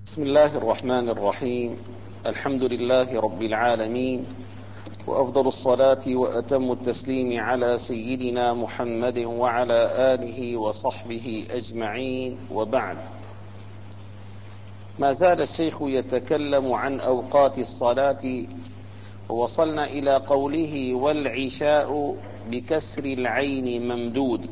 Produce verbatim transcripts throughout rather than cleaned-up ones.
بسم الله الرحمن الرحيم. الحمد لله رب العالمين، وأفضل الصلاة وأتم التسليم على سيدنا محمد وعلى آله وصحبه أجمعين، وبعد. ما زال الشيخ يتكلم عن أوقات الصلاة، ووصلنا إلى قوله: والعشاء بكسر العين ممدود.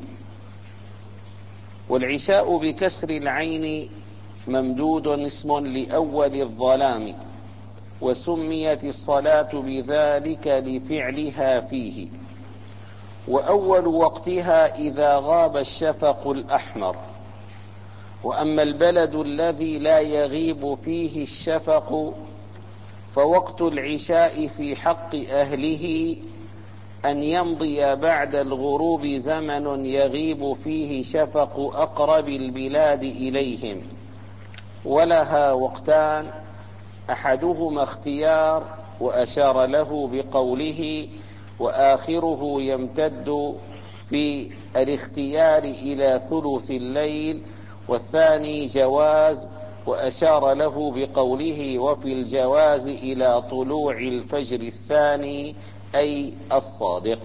والعشاء بكسر العين ممدود اسم لأول الظلام، وسميت الصلاة بذلك لفعلها فيه، وأول وقتها إذا غاب الشفق الأحمر. وأما البلد الذي لا يغيب فيه الشفق فوقت العشاء في حق أهله أن يمضي بعد الغروب زمن يغيب فيه شفق أقرب البلاد إليهم، ولها وقتان: أحدهما اختيار وأشار له بقوله: وآخره يمتد في الاختيار إلى ثلث الليل، والثاني جواز وأشار له بقوله: وفي الجواز إلى طلوع الفجر الثاني أي الصادق.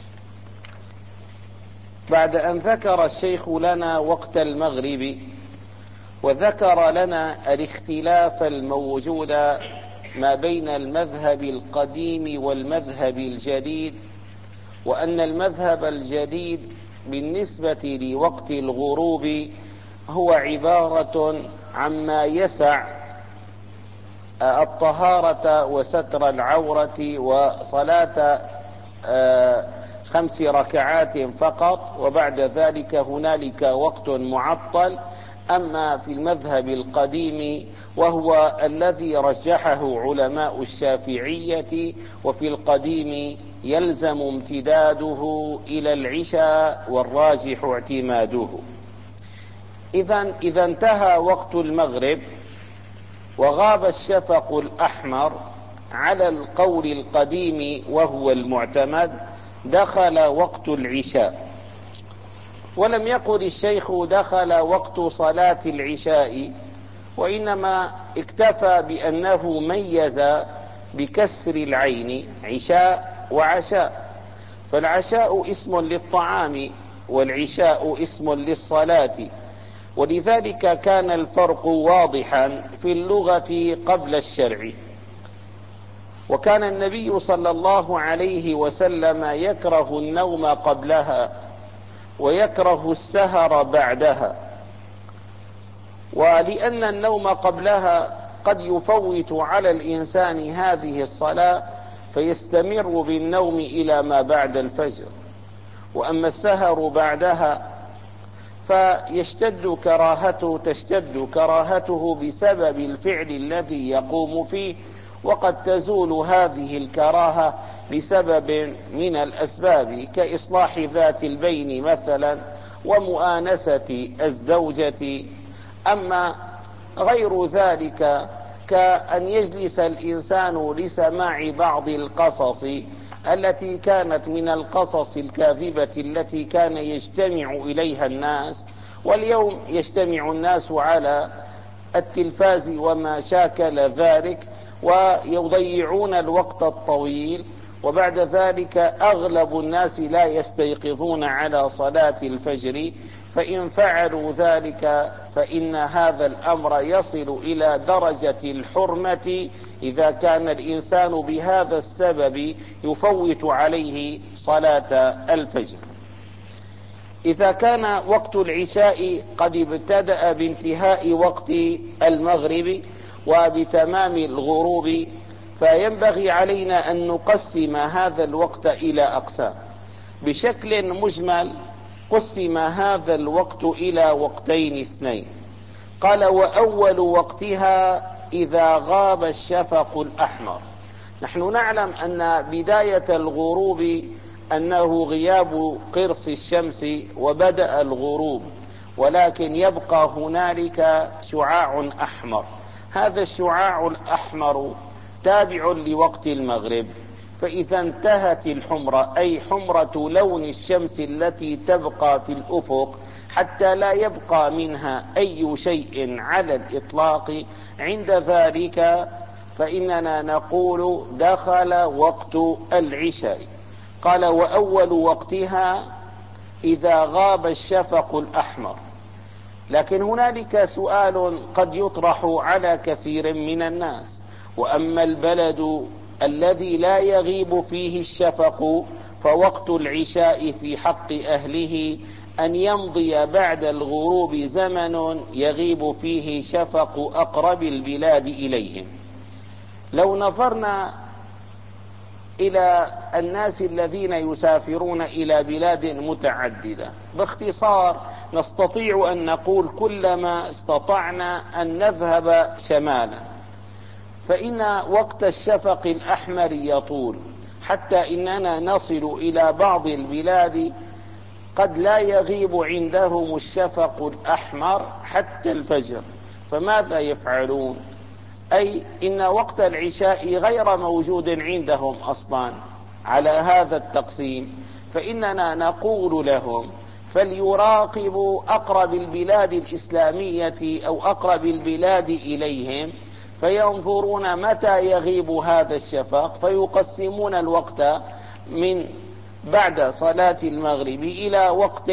بعد أن ذكر الشيخ لنا وقت المغرب، وذكر لنا الاختلاف الموجود ما بين المذهب القديم والمذهب الجديد، وأن المذهب الجديد بالنسبة لوقت الغروب هو عبارة عما يسع الطهارة وستر العورة وصلاة خمس ركعات فقط، وبعد ذلك هنالك وقت معطل. أما في المذهب القديم وهو الذي رجحه علماء الشافعية، وفي القديم يلزم امتداده إلى العشاء والراجح اعتماده. إذن إذا انتهى وقت المغرب وغاب الشفق الأحمر على القول القديم وهو المعتمد، دخل وقت العشاء. ولم يقل الشيخ دخل وقت صلاة العشاء، وإنما اكتفى بأنه ميز بكسر العين عشاء وعشاء، فالعشاء اسم للطعام والعشاء اسم للصلاة، ولذلك كان الفرق واضحا في اللغة قبل الشرع. وكان النبي صلى الله عليه وسلم يكره النوم قبلها ويكره السهر بعدها، ولأن النوم قبلها قد يفوت على الإنسان هذه الصلاة فيستمر بالنوم إلى ما بعد الفجر، وأما السهر بعدها فيشتد كراهته تشتد كراهته بسبب الفعل الذي يقوم فيه، وقد تزول هذه الكراهة بسبب من الأسباب كإصلاح ذات البين مثلا ومؤانسة الزوجة. أما غير ذلك كأن يجلس الإنسان لسماع بعض القصص التي كانت من القصص الكاذبة التي كان يجتمع إليها الناس، واليوم يجتمع الناس على التلفاز وما شاكل ذلك ويضيعون الوقت الطويل، وبعد ذلك أغلب الناس لا يستيقظون على صلاة الفجر. فإن فعلوا ذلك فإن هذا الأمر يصل إلى درجة الحرمة إذا كان الإنسان بهذا السبب يفوت عليه صلاة الفجر. إذا كان وقت العشاء قد ابتدأ بانتهاء وقت المغرب وبتمام الغروب، فينبغي علينا أن نقسم هذا الوقت إلى أقسام. بشكل مجمل قسم هذا الوقت إلى وقتين اثنين. قال: وأول وقتها إذا غاب الشفق الأحمر. نحن نعلم أن بداية الغروب أنه غياب قرص الشمس وبدأ الغروب، ولكن يبقى هنالك شعاع أحمر. هذا الشعاع الأحمر تابع لوقت المغرب، فإذا انتهت الحمرة أي حمرة لون الشمس التي تبقى في الأفق حتى لا يبقى منها أي شيء على الإطلاق، عند ذلك فإننا نقول دخل وقت العشاء. قال: وأول وقتها إذا غاب الشفق الأحمر. لكن هنالك سؤال قد يطرح على كثير من الناس: وأما البلد الذي لا يغيب فيه الشفق فوقت العشاء في حق أهله أن يمضي بعد الغروب زمن يغيب فيه شفق أقرب البلاد إليهم. لو نظرنا إلى الناس الذين يسافرون إلى بلاد متعددة، باختصار نستطيع أن نقول كلما استطعنا أن نذهب شمالا فإن وقت الشفق الأحمر يطول، حتى إننا نصل إلى بعض البلاد قد لا يغيب عندهم الشفق الأحمر حتى الفجر. فماذا يفعلون؟ أي إن وقت العشاء غير موجود عندهم أصلا. على هذا التقسيم فإننا نقول لهم فليراقبوا أقرب البلاد الإسلامية أو أقرب البلاد إليهم فينظرون متى يغيب هذا الشفق، فيقسمون الوقت من بعد صلاة المغرب إلى وقت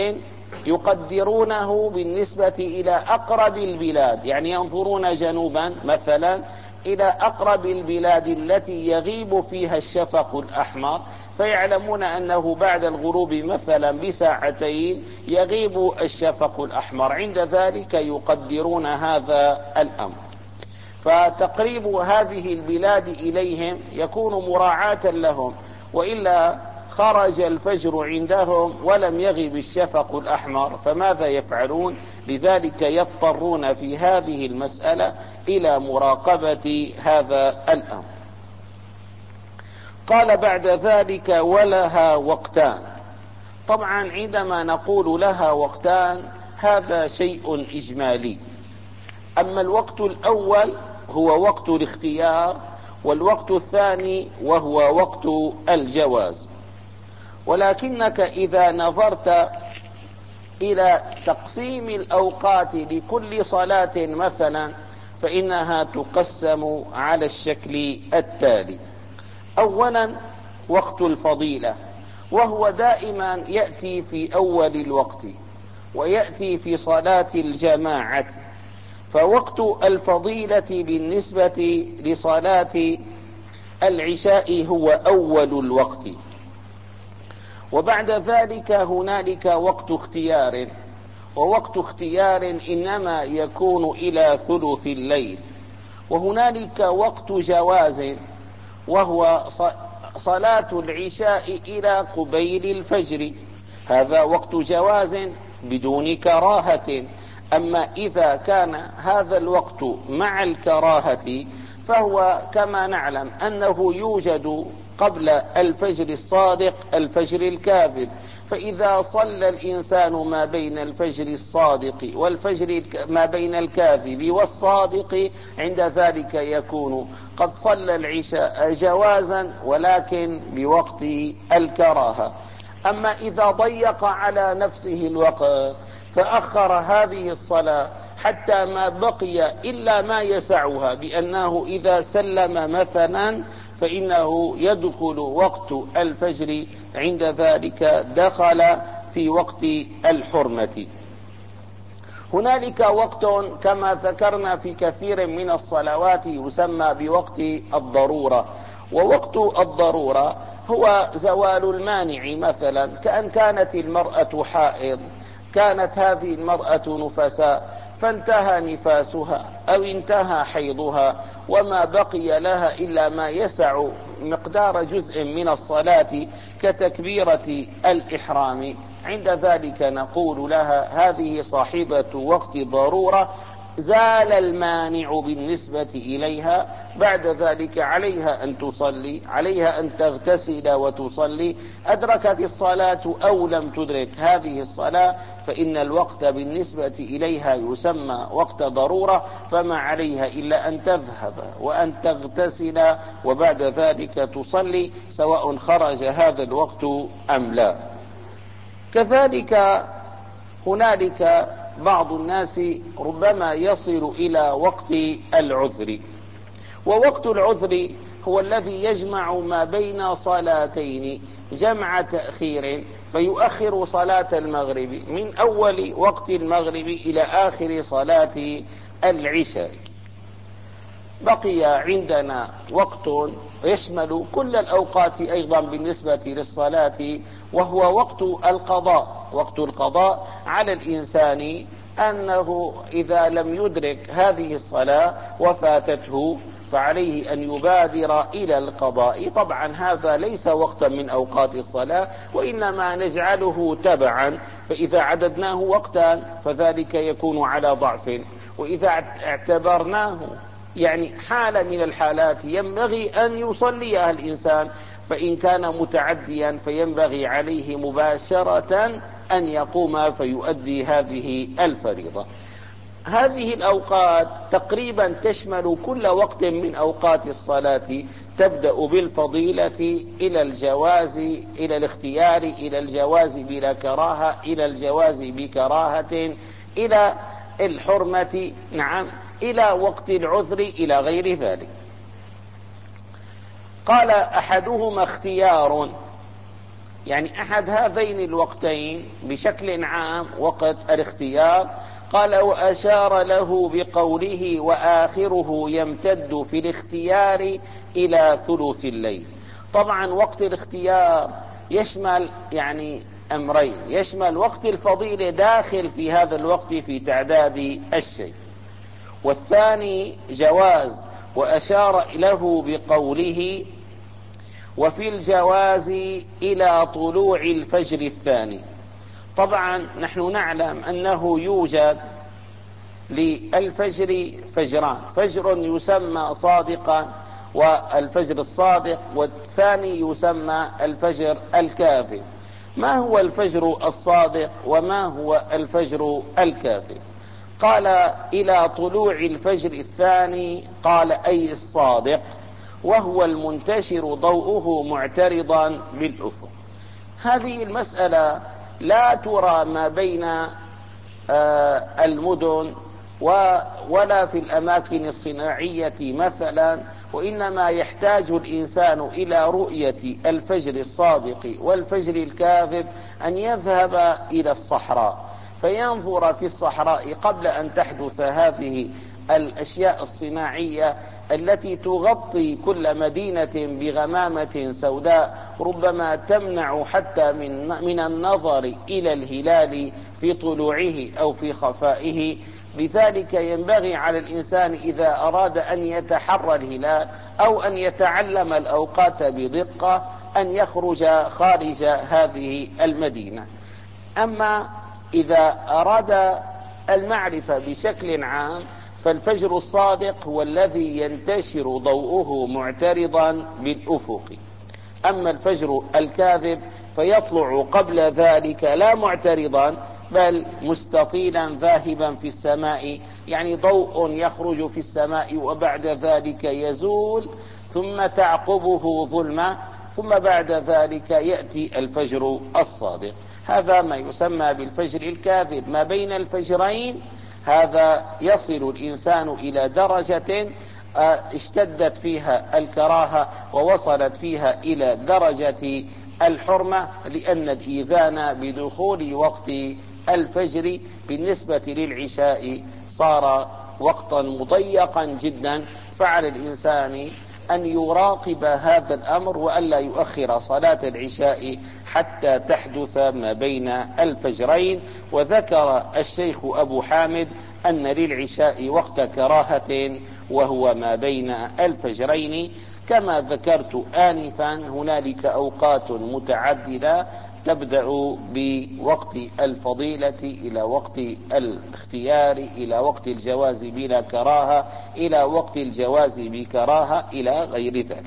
يقدرونه بالنسبة إلى أقرب البلاد، يعني ينظرون جنوبا مثلا إلى أقرب البلاد التي يغيب فيها الشفق الأحمر، فيعلمون أنه بعد الغروب مثلا بساعتين يغيب الشفق الأحمر. عند ذلك يقدرون هذا الأمر. فتقريب هذه البلاد إليهم يكون مراعاة لهم، وإلا خرج الفجر عندهم ولم يغب الشفق الأحمر فماذا يفعلون؟ لذلك يضطرون في هذه المسألة إلى مراقبة هذا الأمر. قال بعد ذلك: ولها وقتان. طبعا عندما نقول لها وقتان هذا شيء إجمالي. أما الوقت الأول هو وقت الاختيار، والوقت الثاني وهو وقت الجواز. ولكنك إذا نظرت إلى تقسيم الأوقات لكل صلاة مثلا فإنها تقسم على الشكل التالي: أولا وقت الفضيلة، وهو دائما يأتي في أول الوقت ويأتي في صلاة الجماعة. فوقت الفضيلة بالنسبة لصلاة العشاء هو أول الوقت. وبعد ذلك هنالك وقت اختيار، ووقت اختيار إنما يكون إلى ثلث الليل. وهنالك وقت جواز، وهو صلاة العشاء إلى قبيل الفجر، هذا وقت جواز بدون كراهة. أما إذا كان هذا الوقت مع الكراهة فهو كما نعلم أنه يوجد قبل الفجر الصادق الفجر الكاذب. فإذا صلى الإنسان ما بين الفجر الصادق والفجر ما بين الكاذب والصادق عند ذلك يكون قد صلى العشاء جوازا ولكن بوقت الكراهة. أما إذا ضيق على نفسه الوقت فأخر هذه الصلاة حتى ما بقي إلا ما يسعها، بأنه إذا سلم مثلا فإنه يدخل وقت الفجر، عند ذلك دخل في وقت الحرمة. هنالك وقت كما ذكرنا في كثير من الصلوات يسمى بوقت الضرورة. ووقت الضرورة هو زوال المانع، مثلا كأن كانت المرأة حائض، كانت هذه المرأة نفساء فانتهى نفاسها أو انتهى حيضها وما بقي لها إلا ما يسع مقدار جزء من الصلاة كتكبيرة الإحرام، عند ذلك نقول لها هذه صاحبة وقت ضرورة، زال المانع بالنسبة إليها. بعد ذلك عليها أن تصلي، عليها أن تغتسل وتصلي، أدركت الصلاة أو لم تدرك هذه الصلاة فإن الوقت بالنسبة إليها يسمى وقت ضرورة، فما عليها إلا أن تذهب وأن تغتسل وبعد ذلك تصلي سواء خرج هذا الوقت أم لا. كذلك هنالك بعض الناس ربما يصل إلى وقت العذر، ووقت العذر هو الذي يجمع ما بين صلاتين جمع تأخير، فيؤخر صلاة المغرب من أول وقت المغرب إلى آخر صلاة العشاء. بقي عندنا وقت يشمل كل الأوقات أيضا بالنسبة للصلاة، وهو وقت القضاء. وقت القضاء على الإنسان أنه إذا لم يدرك هذه الصلاة وفاتته فعليه أن يبادر إلى القضاء. طبعا هذا ليس وقتا من أوقات الصلاة، وإنما نجعله تبعا، فإذا عددناه وقتا فذلك يكون على ضعف، وإذا اعتبرناه يعني حالة من الحالات ينبغي أن يصليها الإنسان، فإن كان متعديا فينبغي عليه مباشرة أن يقوم فيؤدي هذه الفريضة. هذه الأوقات تقريبا تشمل كل وقت من أوقات الصلاة، تبدأ بالفضيلة إلى الجواز، إلى الاختيار، إلى الجواز بلا كراهة، إلى الجواز بكراهة، إلى الحرمة، نعم، إلى وقت العذر، إلى غير ذلك. قال أحدهما اختيار، يعني أحد هذين الوقتين بشكل عام وقت الاختيار. قال وأشار له بقوله وآخره يمتد في الاختيار إلى ثلث الليل. طبعا وقت الاختيار يشمل يعني أمرين، يشمل وقت الفضيلة داخل في هذا الوقت في تعداد الشيء، والثاني جواز. وأشار له بقوله وفي الجواز إلى طلوع الفجر الثاني. طبعا نحن نعلم أنه يوجد للفجر فجران، فجر يسمى صادقا والفجر الصادق، والثاني يسمى الفجر الكاذب. ما هو الفجر الصادق وما هو الفجر الكاذب؟ قال إلى طلوع الفجر الثاني، قال أي الصادق، وهو المنتشر ضوءه معترضا بالأفق. هذه المسألة لا ترى ما بين المدن ولا في الأماكن الصناعية مثلا، وإنما يحتاج الإنسان إلى رؤية الفجر الصادق والفجر الكاذب أن يذهب إلى الصحراء فينظر في الصحراء قبل أن تحدث هذه الأشياء الصناعية التي تغطي كل مدينة بغمامة سوداء ربما تمنع حتى من من النظر إلى الهلال في طلوعه أو في خفائه. لذلك ينبغي على الإنسان إذا أراد أن يتحرى الهلال أو أن يتعلم الأوقات بدقة أن يخرج خارج هذه المدينة. أما إذا أراد المعرفة بشكل عام فالفجر الصادق هو الذي ينتشر ضوءه معترضا بالأفق، أما الفجر الكاذب فيطلع قبل ذلك لا معترضا بل مستطيلا ذاهبا في السماء، يعني ضوء يخرج في السماء وبعد ذلك يزول ثم تعقبه ظلمة، ثم بعد ذلك يأتي الفجر الصادق. هذا ما يسمى بالفجر الكاذب. ما بين الفجرين هذا يصل الإنسان إلى درجة اشتدت فيها الكراهة ووصلت فيها إلى درجة الحرمة، لأن الإيذان بدخول وقت الفجر بالنسبة للعشاء صار وقتا مضيقا جدا، فعلى الإنسان أن يراقب هذا الأمر وألا يؤخر صلاة العشاء حتى تحدث ما بين الفجرين. وذكر الشيخ أبو حامد أن للعشاء وقت كراهة وهو ما بين الفجرين. كما ذكرت آنفا هنالك أوقات متعددة تبدأ بوقت الفضيلة إلى وقت الاختيار إلى وقت الجواز بلا كراهة إلى وقت الجواز بكراهة إلى غير ذلك.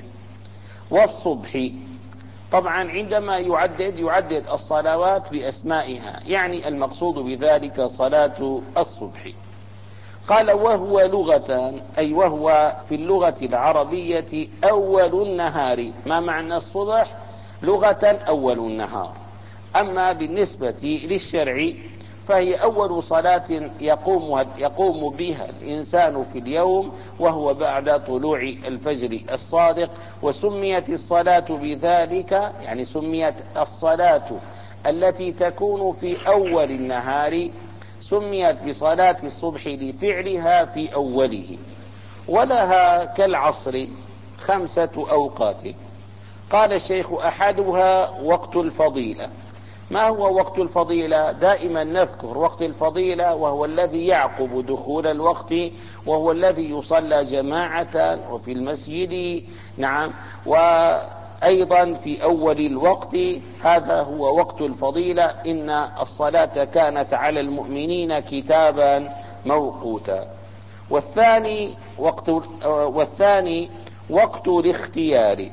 والصبح طبعا عندما يعدد يعدد الصلوات بأسمائها، يعني المقصود بذلك صلاة الصبح. قال وهو لغة أي وهو في اللغة العربية أول النهار. ما معنى الصبح؟ لغة أول النهار. أما بالنسبة للشرع فهي أول صلاة يقوم, يقوم بها الإنسان في اليوم، وهو بعد طلوع الفجر الصادق. وسميت الصلاة بذلك، يعني سميت الصلاة التي تكون في أول النهار سميت بصلاة الصبح لفعلها في أوله. ولها كالعصر خمسة أوقات. قال الشيخ: أحدها وقت الفضيلة. ما هو وقت الفضيلة؟ دائما نذكر وقت الفضيلة، وهو الذي يعقب دخول الوقت، وهو الذي يصلى جماعة وفي المسجد، نعم، وأيضا في أول الوقت. هذا هو وقت الفضيلة. إن الصلاة كانت على المؤمنين كتابا موقوتا. والثاني وقت والثاني وقت الاختيار.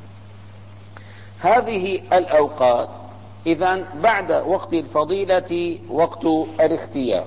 هذه الأوقات إذن بعد وقت الفضيلة وقت الاختيار.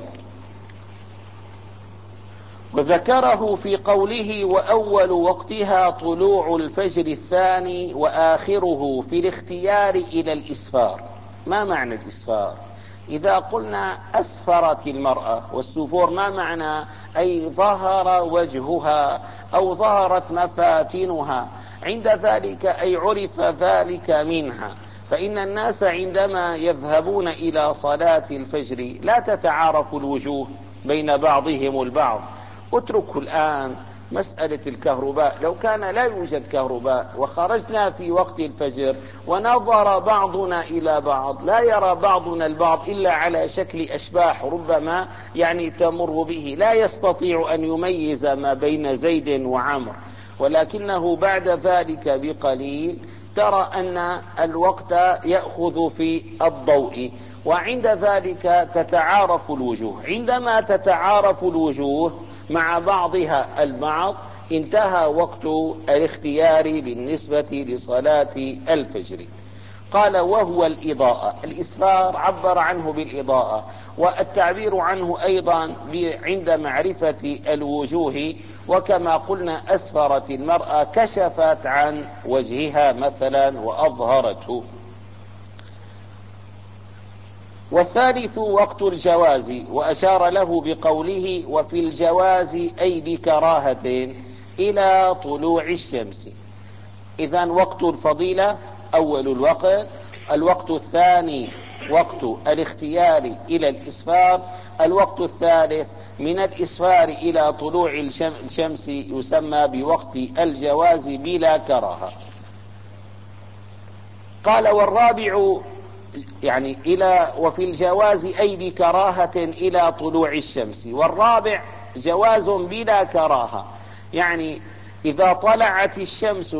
وذكره في قوله: وأول وقتها طلوع الفجر الثاني وآخره في الاختيار إلى الإسفار. ما معنى الإسفار؟ إذا قلنا أسفرت المرأة، والسفور ما معنى؟ أي ظهر وجهها أو ظهرت مفاتنها، عند ذلك أي عرف ذلك منها. فإن الناس عندما يذهبون إلى صلاة الفجر لا تتعارف الوجوه بين بعضهم البعض. اتركوا الآن مسألة الكهرباء. لو كان لا يوجد كهرباء وخرجنا في وقت الفجر ونظر بعضنا إلى بعض، لا يرى بعضنا البعض إلا على شكل أشباح ربما يعني تمر به، لا يستطيع أن يميز ما بين زيد وعمر. ولكنه بعد ذلك بقليل ترى أن الوقت يأخذ في الضوء، وعند ذلك تتعارف الوجوه. عندما تتعارف الوجوه مع بعضها البعض انتهى وقت الاختيار بالنسبة لصلاة الفجر. قال: وهو الإضاءة. الإسفار عبر عنه بالإضاءة، والتعبير عنه أيضا عند معرفة الوجوه. وكما قلنا أسفرت المرأة، كشفت عن وجهها مثلا وأظهرته. والثالث وقت الجواز، وأشار له بقوله: وفي الجواز أي بكراهة إلى طلوع الشمس. إذن وقت الفضيلة أول الوقت. الوقت الثاني وقت الاختيار إلى الإسفار. الوقت الثالث من الإسفار إلى طلوع الشمس يسمى بوقت الجواز بلا كراهة. قال: والرابع يعني إلى وفي الجواز أي بكراهة إلى طلوع الشمس. والرابع جواز بلا كراهة، يعني إذا طلعت الشمس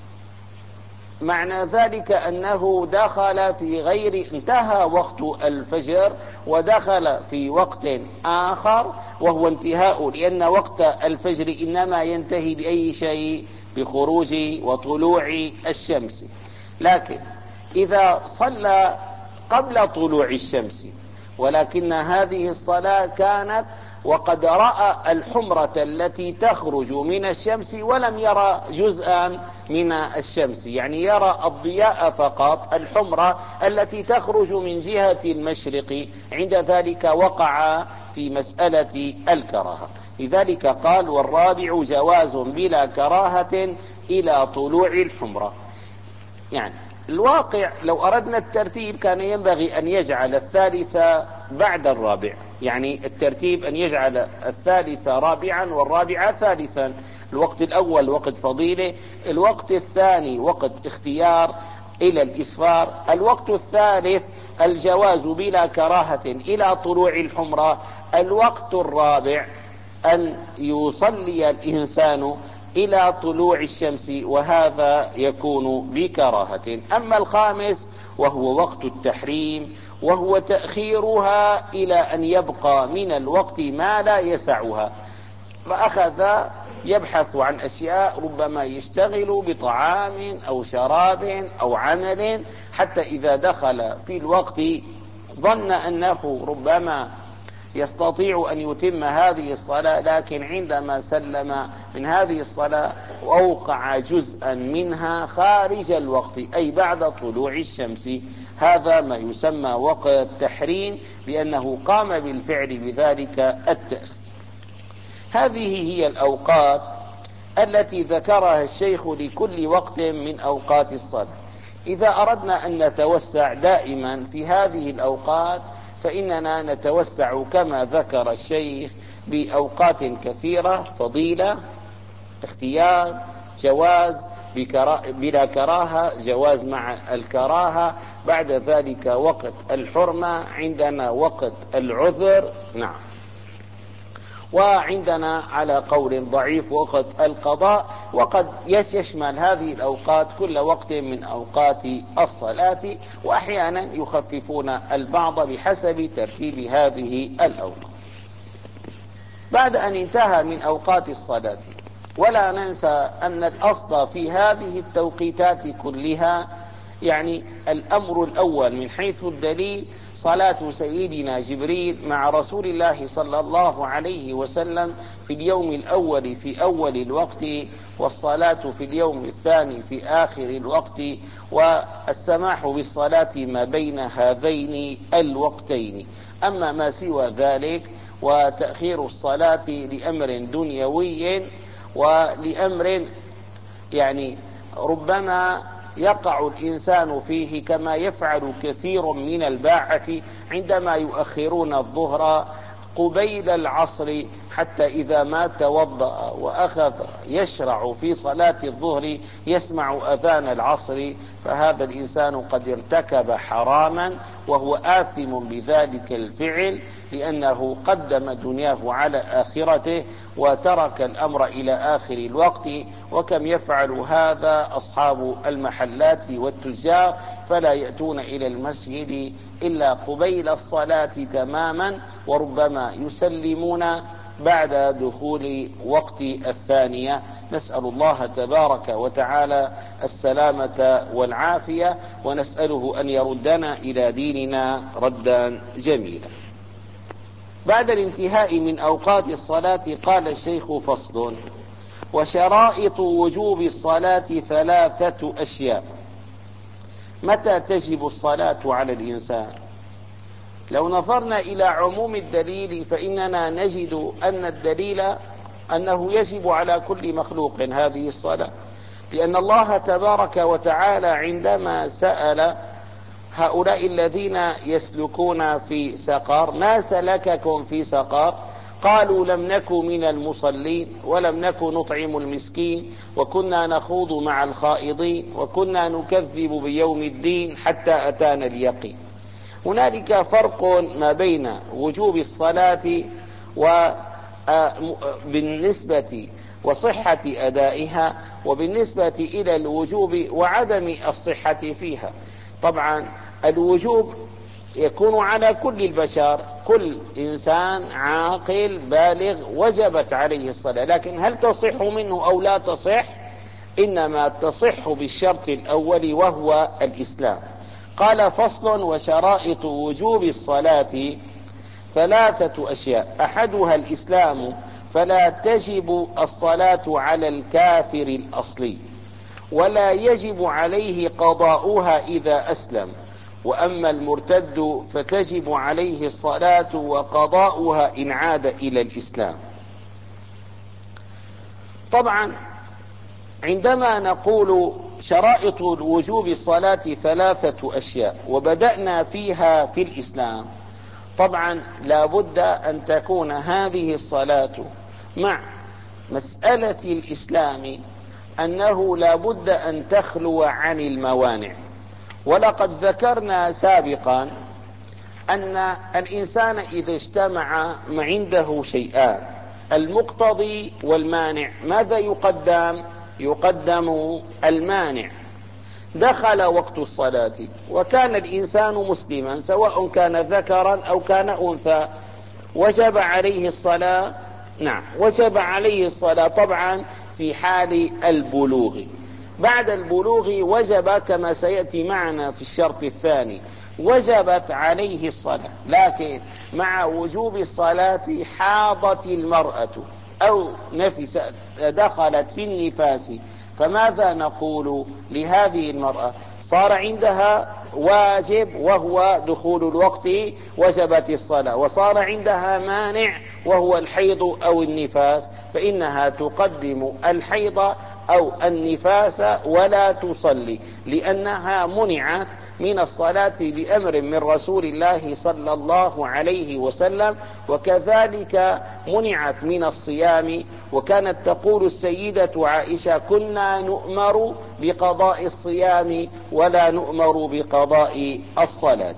معنى ذلك أنه دخل في غير انتهى وقت الفجر ودخل في وقت آخر وهو انتهاء، لأن وقت الفجر إنما ينتهي بأي شيء؟ بخروج وطلوع الشمس. لكن إذا صلى قبل طلوع الشمس، ولكن هذه الصلاة كانت وقد رأى الحمرة التي تخرج من الشمس ولم يرى جزءا من الشمس، يعني يرى الضياء فقط، الحمرة التي تخرج من جهة المشرق، عند ذلك وقع في مسألة الكراهة. لذلك قال: والرابع جواز بلا كراهة إلى طلوع الحمرة. يعني الواقع لو أردنا الترتيب كان ينبغي أن يجعل الثالث بعد الرابع، يعني الترتيب أن يجعل الثالث رابعا والرابع ثالثا. الوقت الأول وقت فضيلة، الوقت الثاني وقت اختيار إلى الإسفار، الوقت الثالث الجواز بلا كراهة إلى طلوع الحمرة، الوقت الرابع أن يصلي الإنسان إلى طلوع الشمس، وهذا يكون بكراهة. أما الخامس وهو وقت التحريم، وهو تأخيرها إلى أن يبقى من الوقت ما لا يسعها، فأخذ يبحث عن أشياء، ربما يشتغل بطعام أو شراب أو عمل، حتى إذا دخل في الوقت ظن أنه ربما يستطيع أن يتم هذه الصلاة، لكن عندما سلم من هذه الصلاة أوقع جزءا منها خارج الوقت، أي بعد طلوع الشمس. هذا ما يسمى وقت تحريم، لأنه قام بالفعل بذلك التأخير. هذه هي الأوقات التي ذكرها الشيخ لكل وقت من أوقات الصلاة. إذا أردنا أن نتوسع دائما في هذه الأوقات فإننا نتوسع كما ذكر الشيخ بأوقات كثيرة: فضيلة، اختيار، جواز بلا كراهة، جواز مع الكراهة، بعد ذلك وقت الحرمة، عندنا وقت العذر، نعم، وعندنا على قول ضعيف وقت القضاء. وقد يشمل هذه الأوقات كل وقت من أوقات الصلاة، وأحيانا يخففون البعض بحسب ترتيب هذه الأوقات. بعد أن انتهى من أوقات الصلاة، ولا ننسى أن الأصل في هذه التوقيتات كلها، يعني الأمر الأول من حيث الدليل، صلاة سيدنا جبريل مع رسول الله صلى الله عليه وسلم في اليوم الأول في أول الوقت، والصلاة في اليوم الثاني في آخر الوقت، والسماح بالصلاة ما بين هذين الوقتين. أما ما سوى ذلك وتأخير الصلاة لأمر دنيوي ولأمر يعني ربما يقع الإنسان فيه، كما يفعل كثير من الباعة عندما يؤخرون الظهر قبيل العصر، حتى إذا ما توضأ وأخذ يشرع في صلاة الظهر يسمع أذان العصر، فهذا الإنسان قد ارتكب حراما وهو آثم بذلك الفعل، لأنه قدم دنياه على آخرته وترك الأمر إلى آخر الوقت. وكم يفعل هذا أصحاب المحلات والتجار، فلا يأتون إلى المسجد إلا قبيل الصلاة تماما، وربما يسلمون بعد دخول وقت الثانية. نسأل الله تبارك وتعالى السلامة والعافية، ونسأله أن يردنا إلى ديننا ردا جميلا. بعد الانتهاء من أوقات الصلاة قال الشيخ: فصل: وشرائط وجوب الصلاة ثلاثة أشياء. متى تجب الصلاة على الإنسان؟ لو نظرنا إلى عموم الدليل فإننا نجد أن الدليل أنه يجب على كل مخلوق هذه الصلاة، لأن الله تبارك وتعالى عندما سأل هؤلاء الذين يسلكون في سقر: ما سلككم في سقر؟ قالوا: لم نك من المصلين، ولم نك نطعم المسكين، وكنا نخوض مع الخائضين، وكنا نكذب بيوم الدين حتى أتانا اليقين. هنالك فرق ما بين وجوب الصلاة وبالنسبة وصحة أدائها، وبالنسبة إلى الوجوب وعدم الصحة فيها. طبعا الوجوب يكون على كل البشر، كل إنسان عاقل بالغ وجبت عليه الصلاة، لكن هل تصح منه أو لا تصح؟ إنما تصح بالشرط الأول وهو الإسلام. قال: فصل: وشرائط وجوب الصلاة ثلاثة أشياء، أحدها الإسلام، فلا تجب الصلاة على الكافر الأصلي، ولا يجب عليه قضاؤها إذا أسلم، وأما المرتد فتجب عليه الصلاة وقضاؤها إن عاد إلى الإسلام. طبعا عندما نقول شرائط وجوب الصلاة ثلاثة أشياء وبدأنا فيها في الإسلام، طبعا لا بد أن تكون هذه الصلاة مع مسألة الإسلام أنه لا بد أن تخلو عن الموانع. ولقد ذكرنا سابقا أن الإنسان إذا اجتمع عنده شيئان، المقتضي والمانع، ماذا يقدم؟ يقدم المانع. دخل وقت الصلاة وكان الإنسان مسلما، سواء كان ذكرا أو كان أنثى، وجب عليه الصلاة؟ نعم، وجب عليه الصلاة طبعا في حال البلوغ. بعد البلوغ وجب كما سيأتي معنا في الشرط الثاني، وجبت عليه الصلاة. لكن مع وجوب الصلاة حاضت المرأة أو نفست، دخلت في النفاس، فماذا نقول لهذه المرأة؟ صار عندها واجب وهو دخول الوقت وجبت الصلاة، وصار عندها مانع وهو الحيض أو النفاس، فإنها تقدم الحيض أو النفاس ولا تصلي، لأنها منعت من الصلاة بأمر من رسول الله صلى الله عليه وسلم، وكذلك منعت من الصيام. وكانت تقول السيدة عائشة: كنا نؤمر بقضاء الصيام ولا نؤمر بقضاء الصلاة.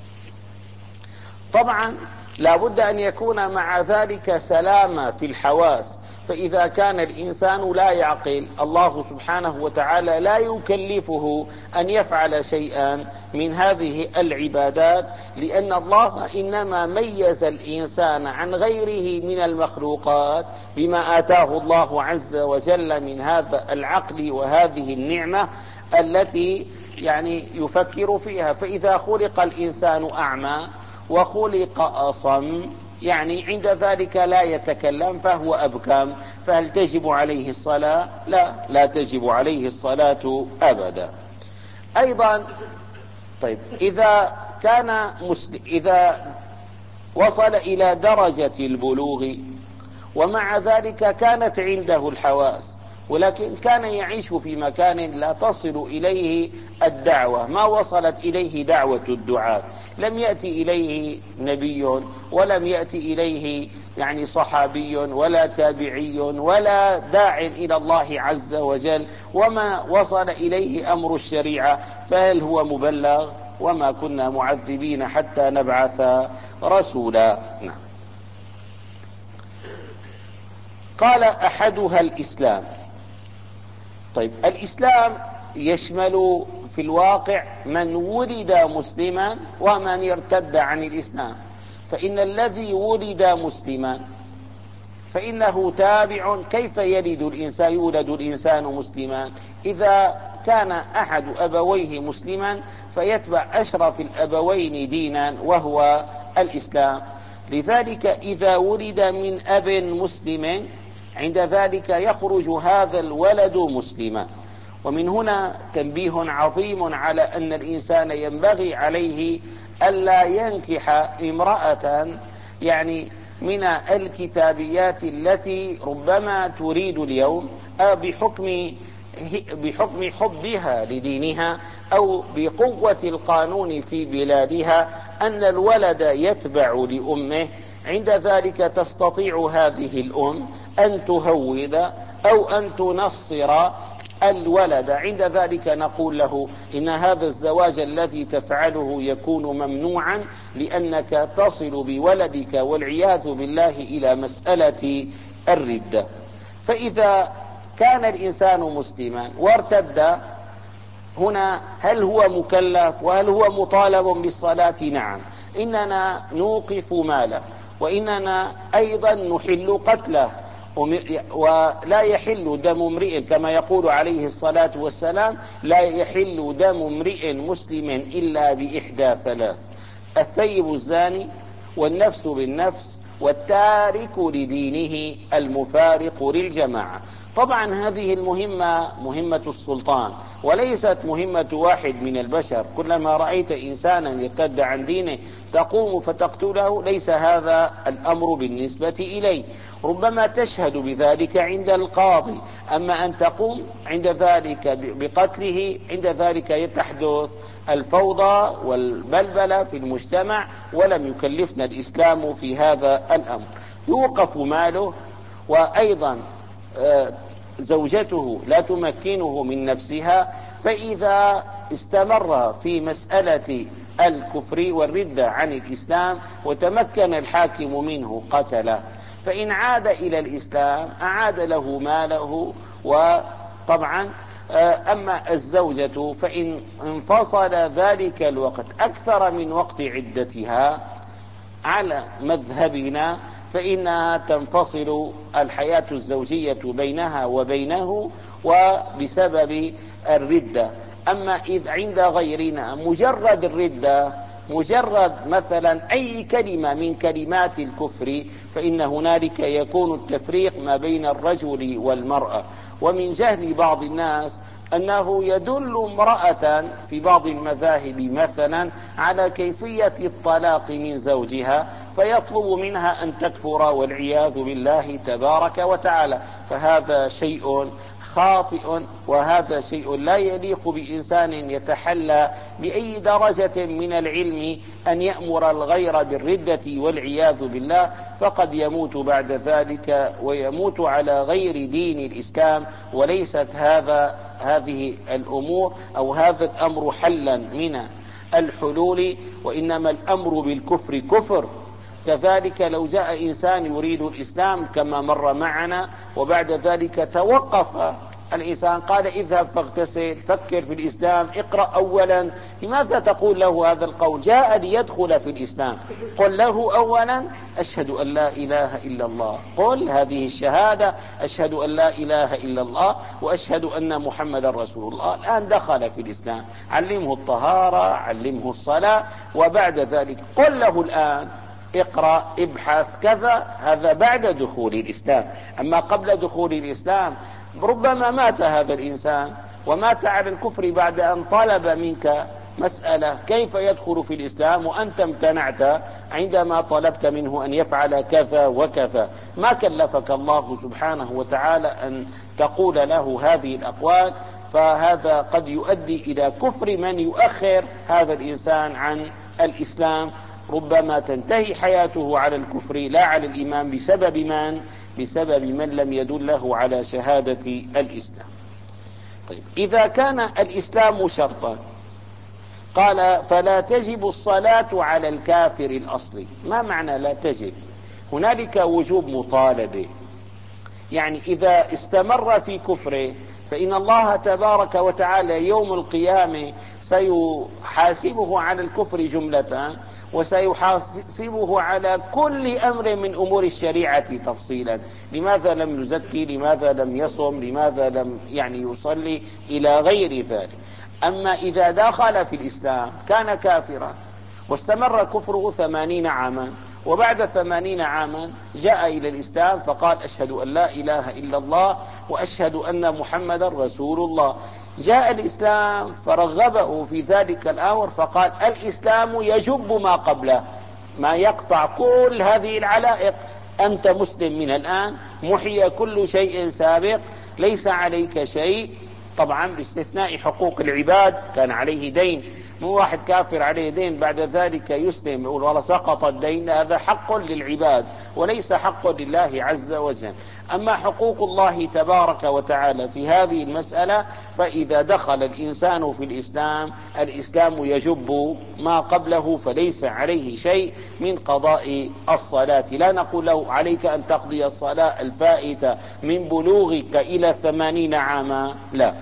طبعا لا بد أن يكون مع ذلك سلامة في الحواس، فإذا كان الإنسان لا يعقل، الله سبحانه وتعالى لا يكلفه أن يفعل شيئا من هذه العبادات، لأن الله إنما ميز الإنسان عن غيره من المخلوقات بما آتاه الله عز وجل من هذا العقل وهذه النعمة التي يعني يفكر فيها. فإذا خلق الإنسان أعمى وخلق أصم، يعني عند ذلك لا يتكلم فهو أبكم، فهل تجب عليه الصلاة؟ لا، لا تجب عليه الصلاة أبدا. أيضا طيب إذا كان مسلم إذا وصل إلى درجة البلوغ ومع ذلك كانت عنده الحواس، ولكن كان يعيش في مكان لا تصل إليه الدعوة، ما وصلت إليه دعوة الدعاة، لم يأتي إليه نبي ولم يأتي إليه يعني صحابي ولا تابعي ولا داع إلى الله عز وجل، وما وصل إليه أمر الشريعة، فهل هو مبلغ؟ وما كنا معذبين حتى نبعث رسولا. نعم. قال أحدها الإسلام. طيب الإسلام يشمل في الواقع من ولد مسلما ومن ارتد عن الإسلام، فإن الذي ولد مسلما فإنه تابع. كيف يلد الإنسان يولد الإنسان مسلما؟ إذا كان أحد أبويه مسلما فيتبع أشرف الأبوين دينا وهو الإسلام. لذلك إذا ولد من أب مسلم عند ذلك يخرج هذا الولد مسلما. ومن هنا تنبيه عظيم على أن الإنسان ينبغي عليه ألا ينكح امرأة يعني من الكتابيات التي ربما تريد اليوم بحكم بحكم حبها لدينها أو بقوة القانون في بلادها أن الولد يتبع لأمه، عند ذلك تستطيع هذه الأم أن تهود أو أن تنصر الولد. عند ذلك نقول له إن هذا الزواج الذي تفعله يكون ممنوعا، لأنك تصل بولدك والعياذ بالله إلى مسألة الردة. فإذا كان الإنسان مسلما وارتد، هنا هل هو مكلف وهل هو مطالب بالصلاة؟ نعم، إننا نوقف ماله، وإننا أيضا نحل قتله، ولا يحل دم امرئ كما يقول عليه الصلاة والسلام: لا يحل دم امرئ مسلم إلا بإحدى ثلاث: الثيب الزاني، والنفس بالنفس، والتارك لدينه المفارق للجماعة. طبعا هذه المهمة مهمة السلطان وليست مهمة واحد من البشر. كلما رأيت إنسانا يرتد عن دينه تقوم فتقتله، ليس هذا الأمر بالنسبة إليه. ربما تشهد بذلك عند القاضي، أما أن تقوم عند ذلك بقتله، عند ذلك تحدث الفوضى والبلبلة في المجتمع، ولم يكلفنا الإسلام في هذا الأمر. يوقف ماله، وأيضا زوجته لا تمكنه من نفسها، فإذا استمر في مسألة الكفر والردة عن الإسلام وتمكن الحاكم منه قتله. فإن عاد إلى الإسلام أعاد له ماله. وطبعا أما الزوجة فإن انفصل ذلك الوقت أكثر من وقت عدتها على مذهبنا فإنها تنفصل الحياة الزوجية بينها وبينه وبسبب الردة. أما إذ عند غيرنا مجرد الردة، مجرد مثلا أي كلمة من كلمات الكفر، فإن هنالك يكون التفريق ما بين الرجل والمرأة. ومن جهل بعض الناس أنه يدل امرأة في بعض المذاهب مثلا على كيفية الطلاق من زوجها فيطلب منها أن تكفر والعياذ بالله تبارك وتعالى، فهذا شيء خاطئ، وهذا شيء لا يليق بإنسان يتحلى بأي درجة من العلم أن يأمر الغير بالردة والعياذ بالله، فقد يموت بعد ذلك ويموت على غير دين الإسلام. وليست هذا هذه الأمور أو هذا الأمر حلا من الحلول، وإنما الأمر بالكفر كفر. كذلك لو جاء إنسان يريد الإسلام كما مر معنا وبعد ذلك توقف الإنسان قال اذهب فاغتسل، فكر في الإسلام، اقرأ أولا، لماذا تقول له هذا القول؟ جاء ليدخل في الإسلام، قل له أولا أشهد أن لا إله إلا الله، قل هذه الشهادة أشهد أن لا إله إلا الله وأشهد أن محمد رسول الله. الآن دخل في الإسلام، علمه الطهارة، علمه الصلاة، وبعد ذلك قل له الآن اقرأ، ابحث كذا، هذا بعد دخول الإسلام. أما قبل دخول الإسلام ربما مات هذا الإنسان ومات على الكفر بعد أن طلب منك مسألة كيف يدخل في الإسلام وأنت امتنعت عندما طلبت منه أن يفعل كذا وكذا. ما كلفك الله سبحانه وتعالى أن تقول له هذه الأقوال، فهذا قد يؤدي إلى كفر من يؤخر هذا الإنسان عن الإسلام. ربما تنتهي حياته على الكفر لا على الإيمان بسبب من؟ بسبب من لم يدله على شهادة الإسلام. طيب، إذا كان الإسلام شرطا قال فلا تجب الصلاة على الكافر الأصلي. ما معنى لا تجب؟ هنالك وجوب مطالبة، يعني إذا استمر في كفره فإن الله تبارك وتعالى يوم القيامة سيحاسبه على الكفر جملة، وسيحاسبه على كل أمر من أمور الشريعة تفصيلا. لماذا لم يزكي؟ لماذا لم يصم؟ لماذا لم يعني يصلي؟ إلى غير ذلك. أما إذا دخل في الإسلام كان كافرا واستمر كفره ثمانين عاما، وبعد ثمانين عاما جاء إلى الإسلام فقال أشهد أن لا إله إلا الله وأشهد أن محمد رسول الله. جاء الإسلام فرغبه في ذلك الأمر فقال الإسلام يجب ما قبله، ما يقطع كل هذه العلائق. أنت مسلم من الآن، محي كل شيء سابق، ليس عليك شيء، طبعا باستثناء حقوق العباد، كان عليه دين، مو واحد كافر عليه دين بعد ذلك يسلم يقول والله سقط الدين، هذا حق للعباد وليس حق لله عز وجل. أما حقوق الله تبارك وتعالى في هذه المسألة فإذا دخل الإنسان في الإسلام الإسلام يجب ما قبله، فليس عليه شيء من قضاء الصلاة. لا نقول له عليك أن تقضي الصلاة الفائتة من بلوغك إلى ثمانين عاما، لا.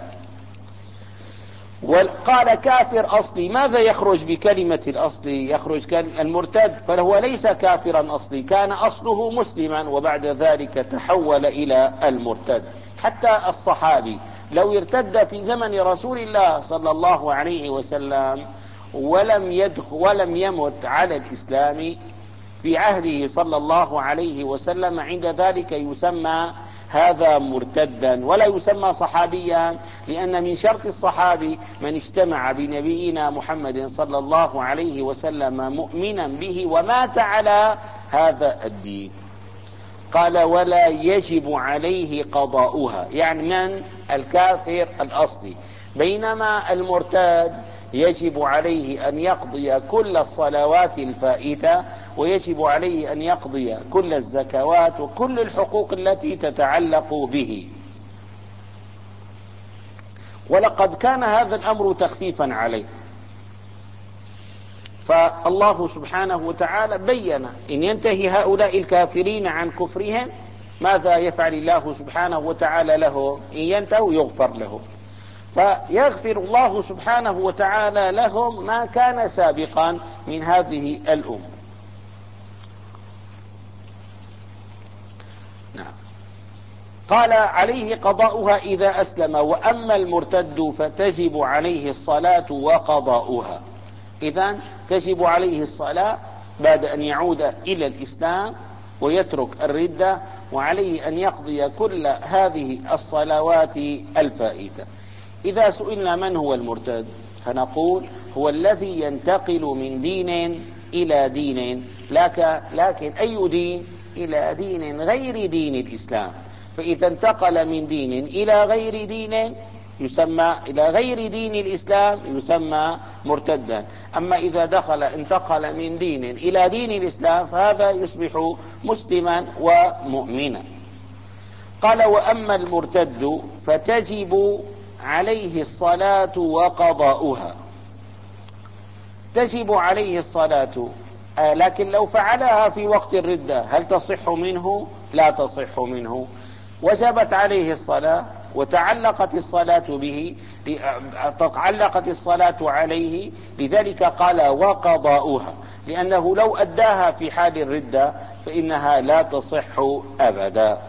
وقال كافر أصلي، ماذا يخرج بكلمة الأصلي؟ يخرج المرتد، فهو ليس كافرا أصلي، كان أصله مسلما وبعد ذلك تحول إلى المرتد. حتى الصحابي لو ارتد في زمن رسول الله صلى الله عليه وسلم ولم يدخل ولم يمت على الإسلام في عهده صلى الله عليه وسلم، عند ذلك يسمى هذا مرتدا ولا يسمى صحابيا، لأن من شرط الصحابي من اجتمع بنبينا محمد صلى الله عليه وسلم مؤمنا به ومات على هذا الدين. قال ولا يجب عليه قضاؤها، يعني من؟ الكافر الأصلي. بينما المرتد يجب عليه أن يقضي كل الصلوات الفائتة، ويجب عليه أن يقضي كل الزكوات وكل الحقوق التي تتعلق به. ولقد كان هذا الأمر تخفيفا عليه، فالله سبحانه وتعالى بين إن ينتهي هؤلاء الكافرين عن كفرهم ماذا يفعل الله سبحانه وتعالى لهم؟ إن ينتهوا يغفر لهم، فيغفر الله سبحانه وتعالى لهم ما كان سابقا من هذه الأمور. نعم. قال عليه قضاؤها إذا أسلم، وأما المرتد فتجب عليه الصلاة وقضاؤها. إذن تجب عليه الصلاة بعد أن يعود إلى الإسلام، ويترك الردة، وعليه أن يقضي كل هذه الصلوات الفائتة. إذا سئلنا من هو المرتد فنقول هو الذي ينتقل من دين إلى دين، لكن أي دين؟ إلى دين غير دين الإسلام. فإذا انتقل من دين إلى غير دين يسمى إلى غير دين الإسلام يسمى مرتدا. أما إذا دخل انتقل من دين إلى دين الإسلام فهذا يصبح مسلما ومؤمنا. قال: وأما المرتد فتجب عليه الصلاة وقضاؤها. تجب عليه الصلاة، آه لكن لو فعلها في وقت الردة هل تصح منه؟ لا تصح منه. وجبت عليه الصلاة وتعلقت الصلاة به، تعلقت الصلاة عليه، لذلك قال وقضاؤها، لأنه لو أداها في حال الردة فإنها لا تصح أبدا.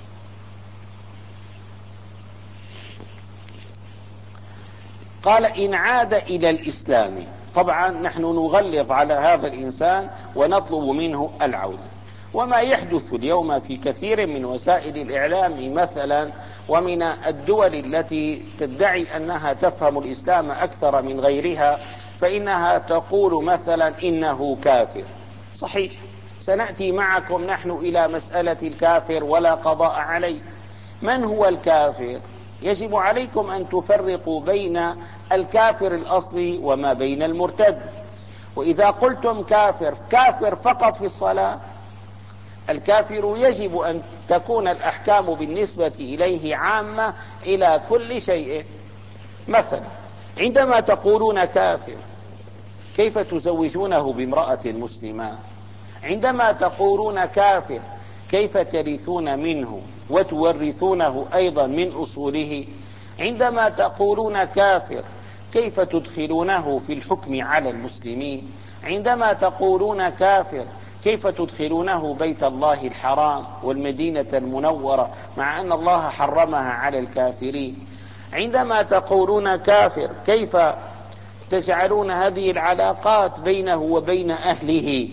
قال: إن عاد إلى الإسلام. طبعا نحن نغلظ على هذا الإنسان ونطلب منه العودة. وما يحدث اليوم في كثير من وسائل الإعلام مثلا ومن الدول التي تدعي أنها تفهم الإسلام أكثر من غيرها، فإنها تقول مثلا إنه كافر. صحيح، سنأتي معكم نحن إلى مسألة الكافر ولا قضاء عليه. من هو الكافر؟ يجب عليكم أن تفرقوا بين الكافر الأصلي وما بين المرتد. وإذا قلتم كافر، كافر فقط في الصلاة؟ الكافر يجب أن تكون الأحكام بالنسبة إليه عامة إلى كل شيء. مثلا عندما تقولون كافر كيف تزوجونه بامرأة مسلمة؟ عندما تقولون كافر كيف ترثون منه وتورثونه أيضا من أصوله؟ عندما تقولون كافر كيف تدخلونه في الحكم على المسلمين؟ عندما تقولون كافر كيف تدخلونه بيت الله الحرام والمدينة المنورة مع أن الله حرمها على الكافرين؟ عندما تقولون كافر كيف تجعلون هذه العلاقات بينه وبين أهله؟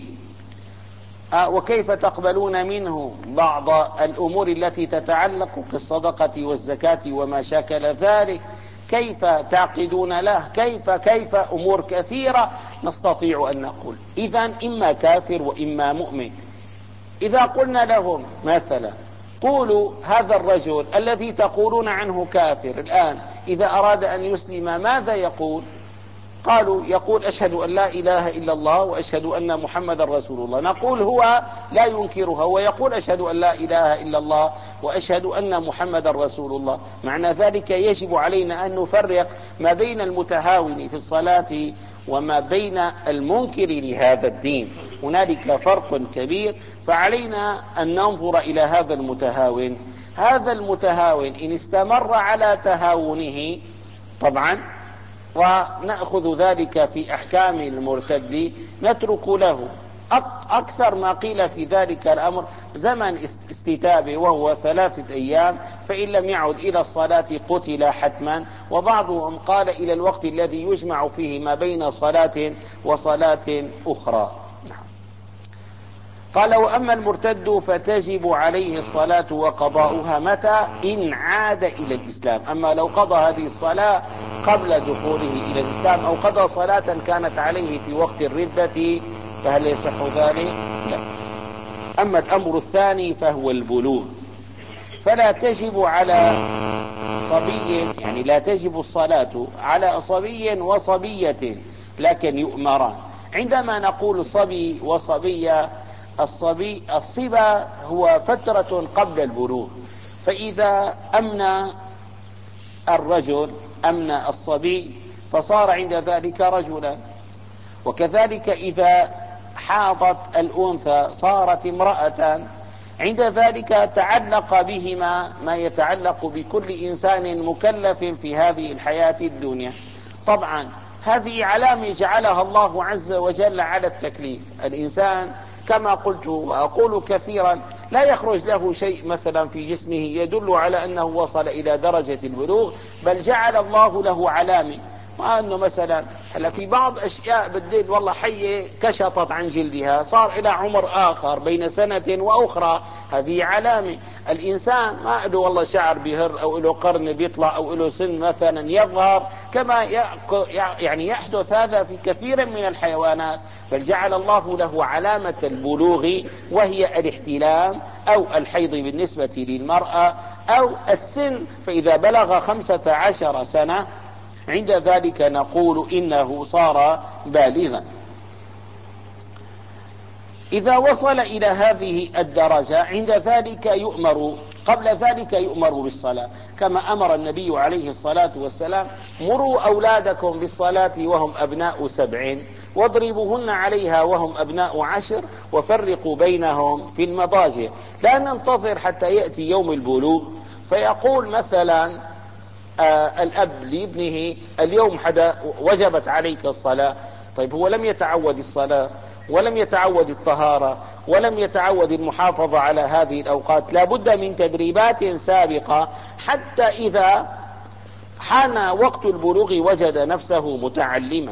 وكيف تقبلون منه بعض الأمور التي تتعلق بالصدقة والزكاة وما شاكل ذلك؟ كيف تعقدون له؟ كيف كيف أمور كثيرة نستطيع أن نقول. إذن إما كافر وإما مؤمن. إذا قلنا لهم مثلا قولوا هذا الرجل الذي تقولون عنه كافر الآن إذا أراد أن يسلم ماذا يقول؟ قالوا يقول أشهد أن لا إله إلا الله وأشهد أن محمد رسول الله. نقول هو لا ينكرها ويقول أشهد أن لا إله إلا الله وأشهد أن محمد رسول الله. معنى ذلك يجب علينا أن نفرق ما بين المتهاون في الصلاة وما بين المنكر لهذا الدين. هنالك فرق كبير، فعلينا أن ننظر إلى هذا المتهاون. هذا المتهاون إن استمر على تهاونه طبعا ونأخذ ذلك في أحكام المرتد نترك له. أكثر ما قيل في ذلك الأمر زمن استتابه وهو ثلاثة أيام، فإن لم يعد إلى الصلاة قتل حتما. وبعضهم قال إلى الوقت الذي يجمع فيه ما بين صلاة وصلاة أخرى. قال: وأما المرتد فتجب عليه الصلاة وقضاؤها متى؟ إن عاد إلى الإسلام. أما لو قضى هذه الصلاة قبل دخوله إلى الإسلام أو قضى صلاة كانت عليه في وقت الردة فهل يصح ذلك؟ لا. أما الأمر الثاني فهو البلوغ، فلا تجب على صبي، يعني لا تجب الصلاة على صبي وصبية لكن يؤمران. عندما نقول صبي وصبية، الصبي الصبا هو فترة قبل البلوغ، فإذا أمن الرجل أمن الصبي فصار عند ذلك رجلا. وكذلك إذا حاضت الأنثى صارت امرأة، عند ذلك تعلق بهما ما يتعلق بكل إنسان مكلف في هذه الحياة الدنيا. طبعا هذه علامة جعلها الله عز وجل على التكليف. الإنسان كما قلت وأقول كثيرا لا يخرج له شيء مثلا في جسمه يدل على أنه وصل إلى درجة البلوغ، بل جعل الله له علامة. ما أنه مثلا هلا في بعض أشياء بالدين والله حية كشطت عن جلدها صار إلى عمر آخر بين سنة وأخرى، هذه علامة. الإنسان ما له والله شعر بهر أو له قرن بيطلع أو له سن مثلا يظهر كما يعني يحدث هذا في كثير من الحيوانات، بل جعل الله له علامة البلوغ وهي الاحتلام أو الحيض بالنسبة للمرأة أو السن، فإذا بلغ خمسة عشر سنة عند ذلك نقول إنه صار بالغا. إذا وصل إلى هذه الدرجة عند ذلك يؤمر، قبل ذلك يؤمر بالصلاة كما أمر النبي عليه الصلاة والسلام: مروا أولادكم بالصلاة وهم أبناء سبع واضربوهن عليها وهم أبناء عشر وفرقوا بينهم في المضاجع. لا ننتظر حتى يأتي يوم البلوغ فيقول مثلا آه الأب لابنه: اليوم حدا وجبت عليك الصلاة. طيب هو لم يتعود الصلاة ولم يتعود الطهارة ولم يتعود المحافظة على هذه الأوقات، لا بد من تدريبات سابقة حتى إذا حان وقت البلوغ وجد نفسه متعلما.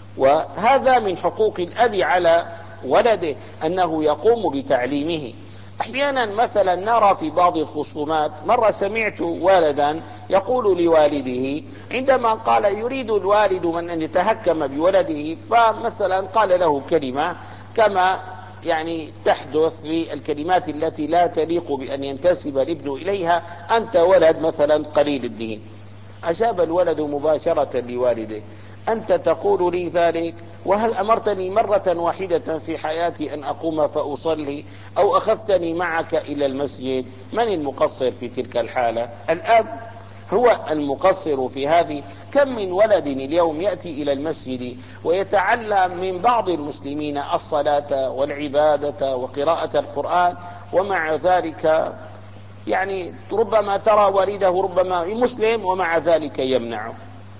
وهذا من حقوق الأب على ولده أنه يقوم بتعليمه. أحيانا مثلا نرى في بعض الخصومات، مرة سمعت والدا يقول لوالده عندما قال يريد الوالد من أن يتهكم بولده، فمثلا قال له كلمة كما يعني تحدث في الكلمات التي لا تليق بأن ينتسب الابن إليها: أنت ولد مثلا قليل الدين. أجاب الولد مباشرة لوالده: أنت تقول لي ذلك؟ وهل أمرتني مرة واحدة في حياتي أن أقوم فأصلي أو أخذتني معك إلى المسجد؟ من المقصر في تلك الحالة؟ الأب هو المقصر في هذه. كم من ولد اليوم يأتي إلى المسجد ويتعلم من بعض المسلمين الصلاة والعبادة وقراءة القرآن، ومع ذلك يعني ربما ترى والده ربما مسلم ومع ذلك يمنعه.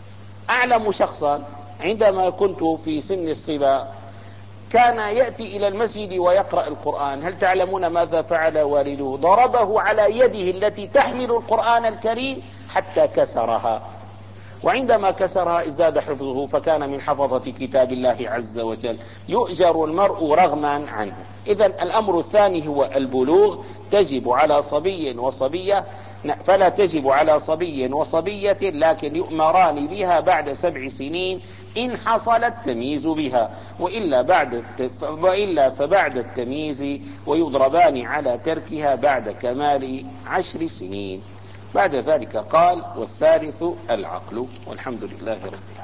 أعلم شخصا عندما كنت في سن الصبا كان يأتي إلى المسجد ويقرأ القرآن. هل تعلمون ماذا فعل والده؟ ضربه على يده التي تحمل القرآن الكريم حتى كسرها، وعندما كسرها ازداد حفظه فكان من حفظة كتاب الله عز وجل. يؤجر المرء رغما عنه. إذن الأمر الثاني هو البلوغ. تجب على صبي وصبية، فلا تجب على صبي وصبية لكن يؤمران بها بعد سبع سنين إن حصل التمييز بها، وإلا, بعد وإلا فبعد التمييز، ويضربان على تركها بعد كمال عشر سنين. بعد ذلك قال: والثالث العقل. والحمد لله رب العالمين.